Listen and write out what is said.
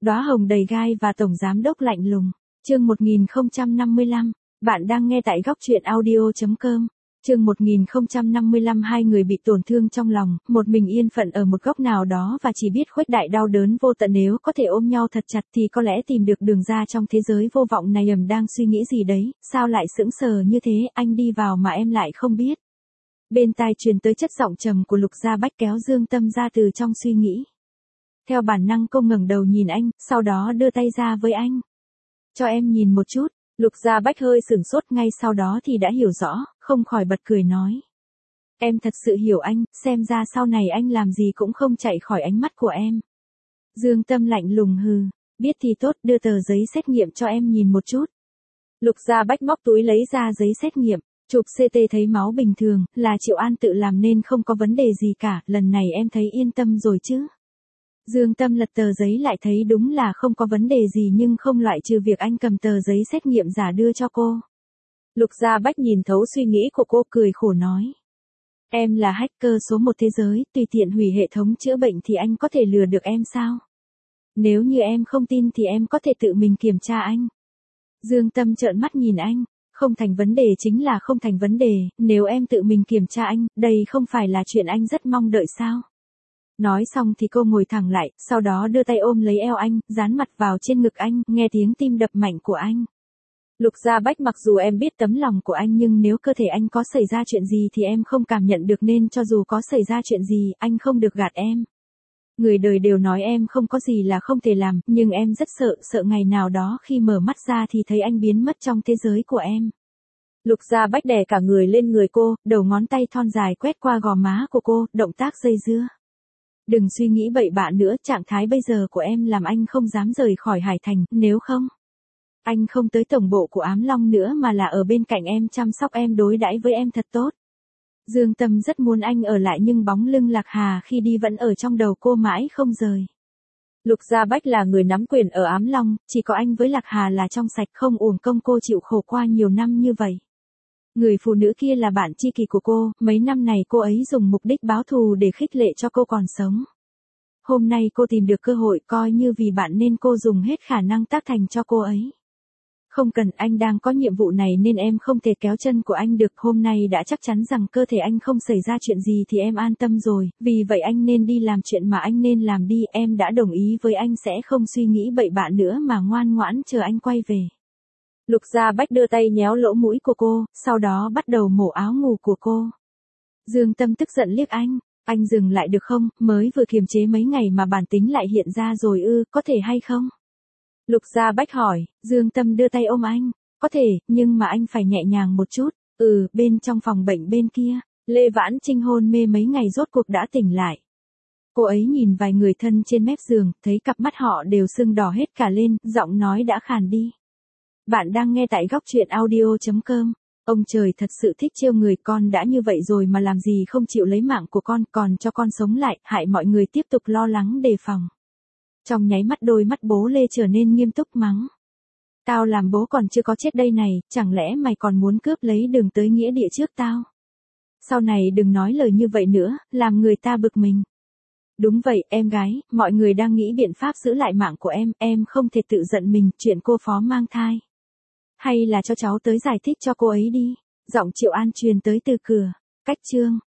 Đóa hồng đầy gai và tổng giám đốc lạnh lùng. Chương 1055, bạn đang nghe tại góc truyện audio.com. Chương 1055 hai người bị tổn thương trong lòng, một mình yên phận ở một góc nào đó và chỉ biết khuếch đại đau đớn vô tận, nếu có thể ôm nhau thật chặt thì có lẽ tìm được đường ra trong thế giới vô vọng này. Đang suy nghĩ gì đấy, sao lại sững sờ như thế, anh đi vào mà em lại không biết. Bên tai truyền tới chất giọng trầm của Lục Gia Bách kéo Dương Tâm ra từ trong suy nghĩ. Theo bản năng cô ngẩng đầu nhìn anh, sau đó đưa tay ra với anh. Cho em nhìn một chút. Lục Gia Bách hơi sửng sốt, ngay sau đó thì đã hiểu rõ, không khỏi bật cười nói. Em thật sự hiểu anh, xem ra sau này anh làm gì cũng không chạy khỏi ánh mắt của em. Dương Tâm lạnh lùng hừ, biết thì tốt, đưa tờ giấy xét nghiệm cho em nhìn một chút. Lục Gia Bách móc túi lấy ra giấy xét nghiệm, chụp CT thấy máu bình thường, là Triệu An tự làm nên không có vấn đề gì cả, lần này em thấy yên tâm rồi chứ. Dương Tâm lật tờ giấy lại thấy đúng là không có vấn đề gì, nhưng không loại trừ việc anh cầm tờ giấy xét nghiệm giả đưa cho cô. Lục Gia Bách nhìn thấu suy nghĩ của cô, cười khổ nói. Em là hacker số 1 thế giới, tùy tiện hủy hệ thống chữa bệnh thì anh có thể lừa được em sao? Nếu như em không tin thì em có thể tự mình kiểm tra anh. Dương Tâm trợn mắt nhìn anh, không thành vấn đề chính là không thành vấn đề, nếu em tự mình kiểm tra anh, đây không phải là chuyện anh rất mong đợi sao? Nói xong thì cô ngồi thẳng lại, sau đó đưa tay ôm lấy eo anh, dán mặt vào trên ngực anh, nghe tiếng tim đập mạnh của anh. Lục Gia Bách, mặc dù em biết tấm lòng của anh, nhưng nếu cơ thể anh có xảy ra chuyện gì thì em không cảm nhận được, nên cho dù có xảy ra chuyện gì, anh không được gạt em. Người đời đều nói em không có gì là không thể làm, nhưng em rất sợ ngày nào đó khi mở mắt ra thì thấy anh biến mất trong thế giới của em. Lục Gia Bách đè cả người lên người cô, đầu ngón tay thon dài quét qua gò má của cô, động tác dây dưa. Đừng suy nghĩ bậy bạ nữa, trạng thái bây giờ của em làm anh không dám rời khỏi Hải Thành, nếu không, anh không tới tổng bộ của Ám Long nữa mà là ở bên cạnh em chăm sóc em, đối đãi với em thật tốt. Dương Tâm rất muốn anh ở lại, nhưng bóng lưng Lạc Hà khi đi vẫn ở trong đầu cô mãi không rời. Lục Gia Bách là người nắm quyền ở Ám Long, chỉ có anh với Lạc Hà là trong sạch, không uổng công cô chịu khổ qua nhiều năm như vậy. Người phụ nữ kia là bạn tri kỷ của cô, mấy năm này cô ấy dùng mục đích báo thù để khích lệ cho cô còn sống. Hôm nay cô tìm được cơ hội, coi như vì bạn nên cô dùng hết khả năng tác thành cho cô ấy. Không cần, anh đang có nhiệm vụ này nên em không thể kéo chân của anh được, hôm nay đã chắc chắn rằng cơ thể anh không xảy ra chuyện gì thì em an tâm rồi, vì vậy anh nên đi làm chuyện mà anh nên làm đi, em đã đồng ý với anh sẽ không suy nghĩ bậy bạ nữa mà ngoan ngoãn chờ anh quay về. Lục Gia Bách đưa tay nhéo lỗ mũi của cô, sau đó bắt đầu mổ áo ngủ của cô. Dương Tâm tức giận liếc anh dừng lại được không, mới vừa kiềm chế mấy ngày mà bản tính lại hiện ra rồi ư, có thể hay không? Lục Gia Bách hỏi. Dương Tâm đưa tay ôm anh, có thể, nhưng mà anh phải nhẹ nhàng một chút. Bên trong phòng bệnh bên kia, Lê Vãn Trinh hôn mê mấy ngày rốt cuộc đã tỉnh lại. Cô ấy nhìn vài người thân trên mép giường, thấy cặp mắt họ đều sưng đỏ hết cả lên, giọng nói đã khàn đi. Bạn đang nghe tại góc truyện audio.com. Ông trời thật sự thích trêu người, con đã như vậy rồi mà làm gì không chịu lấy mạng của con, còn cho con sống lại, hại mọi người tiếp tục lo lắng đề phòng. Trong nháy mắt đôi mắt bố Lê trở nên nghiêm túc mắng. Tao làm bố còn chưa có chết đây này, chẳng lẽ mày còn muốn cướp lấy đường tới nghĩa địa trước tao? Sau này đừng nói lời như vậy nữa, làm người ta bực mình. Đúng vậy, em gái, mọi người đang nghĩ biện pháp giữ lại mạng của em không thể tự giận mình, chuyện cô Phó mang thai. Hay là cho cháu tới giải thích cho cô ấy đi. Giọng Triệu An truyền tới từ cửa. Cách chương